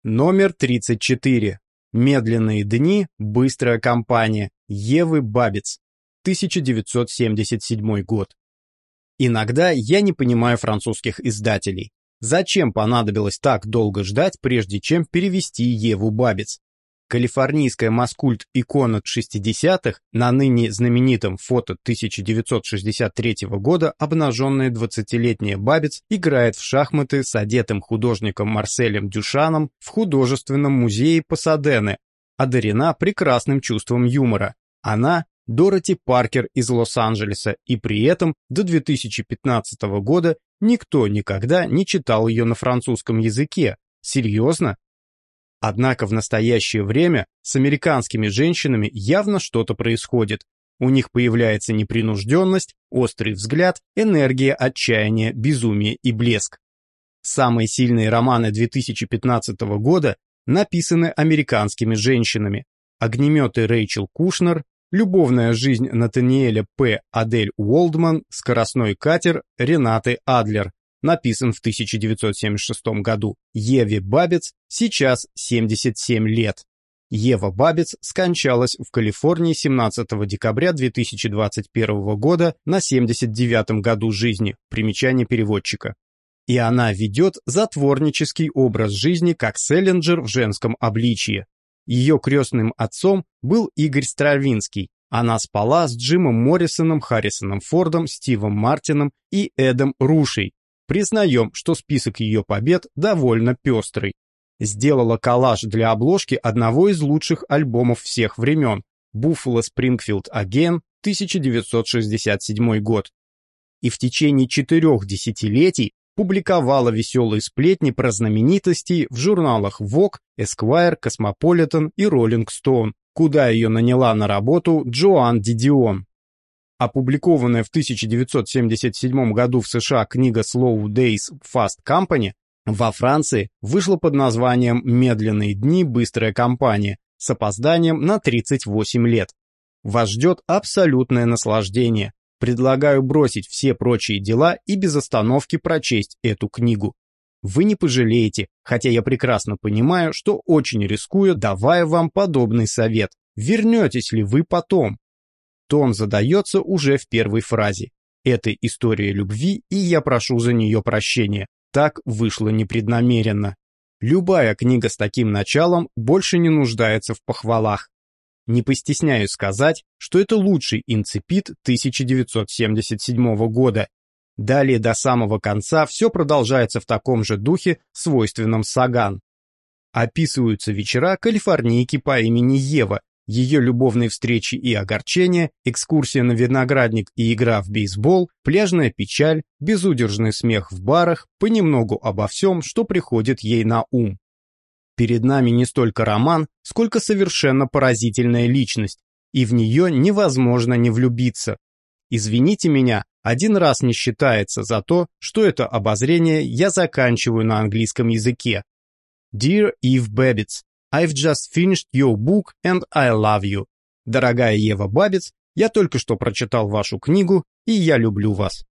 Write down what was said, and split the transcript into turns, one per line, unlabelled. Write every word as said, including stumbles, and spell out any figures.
Номер тридцать четыре. Медленные дни, быстрая компания. Евы Бабец. тысяча девятьсот семьдесят седьмой год. Иногда я не понимаю французских издателей. Зачем понадобилось так долго ждать, прежде чем перевести Еву Бабец? Калифорнийская маскульт-икона шестидесятых на ныне знаменитом фото тысяча девятьсот шестьдесят третьего года обнаженная двадцатилетняя Бабец играет в шахматы с одетым художником Марселем Дюшаном в художественном музее Пасадены, одарена прекрасным чувством юмора. Она – Дороти Паркер из Лос-Анджелеса, и при этом до две тысячи пятнадцатого года никто никогда не читал ее на французском языке. Серьезно? Однако в настоящее время с американскими женщинами явно что-то происходит. У них появляется непринужденность, острый взгляд, энергия, отчаяние, безумие и блеск. Самые сильные романы две тысячи пятнадцатого года написаны американскими женщинами. «Огнеметы» Рэйчел Кушнер, «Любовная жизнь» Натаниэля П. Адель Уолдман, «Скоростной катер» Ренаты Адлер, написан в тысяча девятьсот семьдесят шестом году. Еве Бабец сейчас семьдесят семь лет. Ева Бабец скончалась в Калифорнии семнадцатого декабря две тысячи двадцать первого года на семьдесят девятом году жизни, примечание переводчика. И она ведет затворнический образ жизни как Селлинджер в женском обличье. Ее крестным отцом был Игорь Стравинский. Она спала с Джимом Моррисоном, Харрисоном Фордом, Стивом Мартином и Эдом Рушей. Признаем, что список ее побед довольно пестрый. Сделала коллаж для обложки одного из лучших альбомов всех времен «Buffalo Springfield Again», тысяча девятьсот шестьдесят седьмой год. И в течение четырех десятилетий публиковала веселые сплетни про знаменитостей в журналах Vogue, Esquire, Cosmopolitan и Rolling Stone, куда ее наняла на работу Джоан Дидион. Опубликованная в тысяча девятьсот семьдесят седьмом году в США книга Slow Days Fast Company во Франции вышла под названием «Медленные дни, быстрая компания» с опозданием на тридцать восемь лет. Вас ждет абсолютное наслаждение. Предлагаю бросить все прочие дела и без остановки прочесть эту книгу. Вы не пожалеете, хотя я прекрасно понимаю, что очень рискую, давая вам подобный совет. Вернетесь ли вы потом? Тон задается уже в первой фразе. Это история любви, и я прошу за нее прощения. Так вышло непреднамеренно. Любая книга с таким началом больше не нуждается в похвалах. Не постесняюсь сказать, что это лучший инципит тысяча девятьсот семьдесят седьмого года. Далее до самого конца все продолжается в таком же духе, свойственном Саган. Описываются вечера калифорнийки по имени Ева, ее любовные встречи и огорчения, экскурсия на виноградник и игра в бейсбол, пляжная печаль, безудержный смех в барах, понемногу обо всем, что приходит ей на ум. Перед нами не столько роман, сколько совершенно поразительная личность, и в нее невозможно не влюбиться. Извините меня, один раз не считается за то, что это обозрение я заканчиваю на английском языке. Dear Eve Babbitt, I've just finished your book and I love you. Дорогая Ева Бабец, я только что прочитал вашу книгу, и я люблю вас.